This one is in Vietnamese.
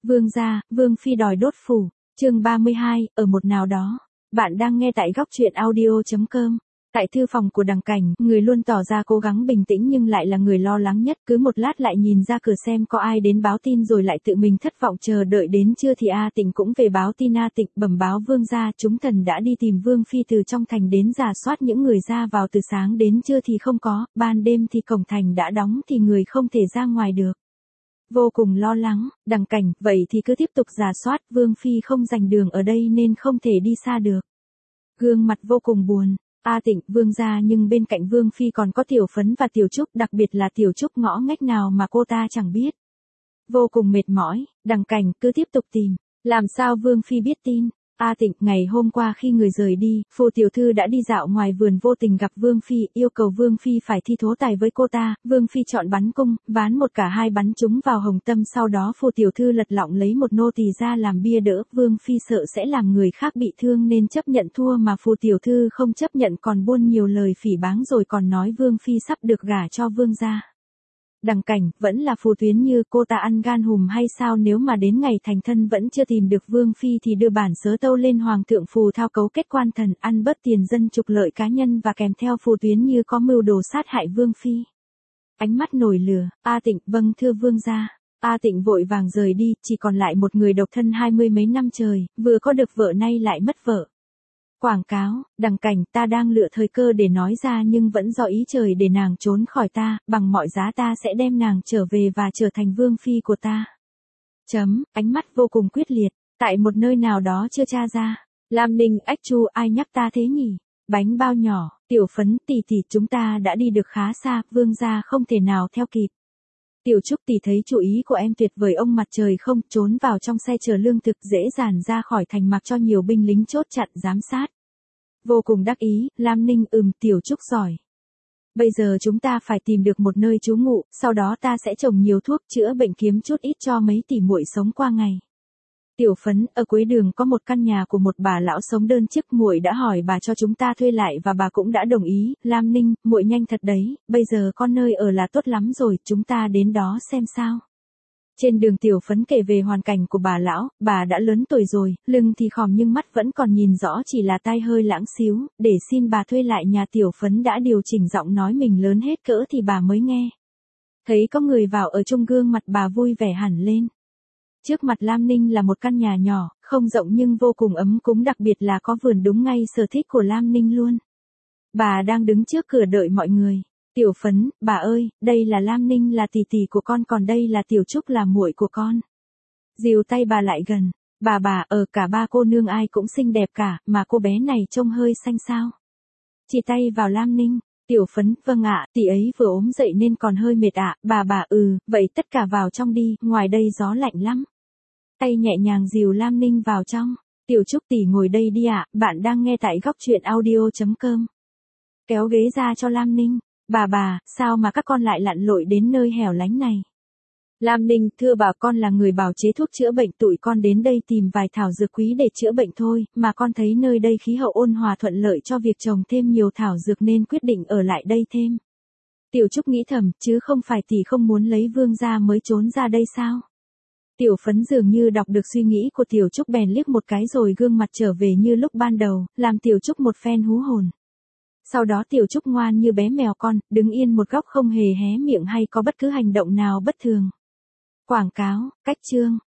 Vương gia, Vương phi đòi đốt phủ. Chương 32, ở một nào đó. Bạn đang nghe tại góc truyện audio.com. Tại thư phòng của Đằng Cảnh, người luôn tỏ ra cố gắng bình tĩnh nhưng lại là người lo lắng nhất, cứ một lát lại nhìn ra cửa xem có ai đến báo tin rồi lại tự mình thất vọng chờ đợi đến trưa thì A Tịnh cũng về báo tin. A Tịnh bẩm báo vương gia, chúng thần đã đi tìm Vương phi từ trong thành đến rà soát những người ra vào từ sáng đến trưa thì không có, ban đêm thì cổng thành đã đóng thì người không thể ra ngoài được. Vô cùng lo lắng, Đằng Cảnh, vậy thì cứ tiếp tục rà soát, Vương phi không giành đường ở đây nên không thể đi xa được. Gương mặt vô cùng buồn. A Tịnh, vương gia, nhưng bên cạnh Vương phi còn có Tiểu Phấn và Tiểu Trúc, đặc biệt là Tiểu Trúc ngõ ngách nào mà cô ta chẳng biết. Vô cùng mệt mỏi, Đằng Cảnh cứ tiếp tục tìm, làm sao Vương phi biết tin. A Tịnh, ngày hôm qua khi người rời đi, Phù tiểu thư đã đi dạo ngoài vườn vô tình gặp Vương phi, yêu cầu Vương phi phải thi thố tài với cô ta, Vương phi chọn bắn cung, ván một cả hai bắn trúng vào hồng tâm, sau đó Phù tiểu thư lật lọng lấy một nô tỳ ra làm bia đỡ, Vương phi sợ sẽ làm người khác bị thương nên chấp nhận thua mà Phù tiểu thư không chấp nhận còn buôn nhiều lời phỉ báng rồi còn nói Vương phi sắp được gả cho vương gia. Đằng Cảnh, vẫn là Phù Tuyến Như, cô ta ăn gan hùm hay sao, nếu mà đến ngày thành thân vẫn chưa tìm được Vương phi thì đưa bản sớ tâu lên hoàng thượng Phù thao cấu kết quan thần, ăn bớt tiền dân trục lợi cá nhân và kèm theo Phù Tuyến Như có mưu đồ sát hại Vương phi. Ánh mắt nổi lửa, A Tịnh, vâng thưa vương gia. A Tịnh vội vàng rời đi, chỉ còn lại một người độc thân 20 mấy năm trời, vừa có được vợ nay lại mất vợ. Quảng cáo, Đằng Cảnh, ta đang lựa thời cơ để nói ra nhưng vẫn do ý trời để nàng trốn khỏi ta, bằng mọi giá ta sẽ đem nàng trở về và trở thành vương phi của ta. Ánh mắt vô cùng quyết liệt, tại một nơi nào đó chưa tra ra. Lam Ninh, ách chu, ai nhắc ta thế nhỉ? Bánh bao nhỏ, Tiểu Phấn, tỷ tỷ, chúng ta đã đi được khá xa, vương gia không thể nào theo kịp. Tiểu Trúc tỷ thấy chủ ý của em tuyệt vời, ông mặt trời không, trốn vào trong xe chở lương thực dễ dàng ra khỏi thành mặc cho nhiều binh lính chốt chặn giám sát. Vô cùng đắc ý, Lam Ninh, Tiểu Trúc giỏi. Bây giờ chúng ta phải tìm được một nơi trú ngụ, sau đó ta sẽ trồng nhiều thuốc chữa bệnh kiếm chút ít cho mấy tỷ muội sống qua ngày. Tiểu Phấn, ở cuối đường có một căn nhà của một bà lão sống đơn chiếc, muội đã hỏi bà cho chúng ta thuê lại và bà cũng đã đồng ý. Lam Ninh, muội nhanh thật đấy, bây giờ con nơi ở là tốt lắm rồi, chúng ta đến đó xem sao. Trên đường Tiểu Phấn kể về hoàn cảnh của bà lão, bà đã lớn tuổi rồi, lưng thì khòm nhưng mắt vẫn còn nhìn rõ, chỉ là tai hơi lãng xíu, để xin bà thuê lại nhà. Tiểu Phấn đã điều chỉnh giọng nói mình lớn hết cỡ thì bà mới nghe. Thấy có người vào ở chung, gương mặt bà vui vẻ hẳn lên. Trước mặt Lam Ninh là một căn nhà nhỏ, không rộng nhưng vô cùng ấm cúng, đặc biệt là có vườn đúng ngay sở thích của Lam Ninh luôn. Bà đang đứng trước cửa đợi mọi người. Tiểu Phấn, bà ơi, đây là Lam Ninh là tỷ tỷ của con, còn đây là Tiểu Trúc là muội của con. Dìu tay bà lại gần. Bà, cả ba cô nương ai cũng xinh đẹp cả, mà cô bé này trông hơi xanh sao. Chỉ tay vào Lam Ninh. Tiểu Phấn, vâng ạ, tỷ ấy vừa ốm dậy nên còn hơi mệt ạ. Bà, vậy tất cả vào trong đi, ngoài đây gió lạnh lắm. Tay nhẹ nhàng dìu Lam Ninh vào trong. Tiểu Trúc tỷ ngồi đây đi ạ, bạn đang nghe tại góc truyện audio.com. Kéo ghế ra cho Lam Ninh. Bà, sao mà các con lại lặn lội đến nơi hẻo lánh này? Lam Ninh, thưa bà, con là người bào chế thuốc chữa bệnh, tụi con đến đây tìm vài thảo dược quý để chữa bệnh thôi, mà con thấy nơi đây khí hậu ôn hòa thuận lợi cho việc trồng thêm nhiều thảo dược nên quyết định ở lại đây thêm. Tiểu Trúc nghĩ thầm, chứ không phải tỷ không muốn lấy vương gia mới trốn ra đây sao? Tiểu Phấn dường như đọc được suy nghĩ của Tiểu Trúc bèn liếc một cái rồi gương mặt trở về như lúc ban đầu, làm Tiểu Trúc một phen hú hồn. Sau đó Tiểu Trúc ngoan như bé mèo con, đứng yên một góc không hề hé miệng hay có bất cứ hành động nào bất thường. Quảng cáo, cách chương,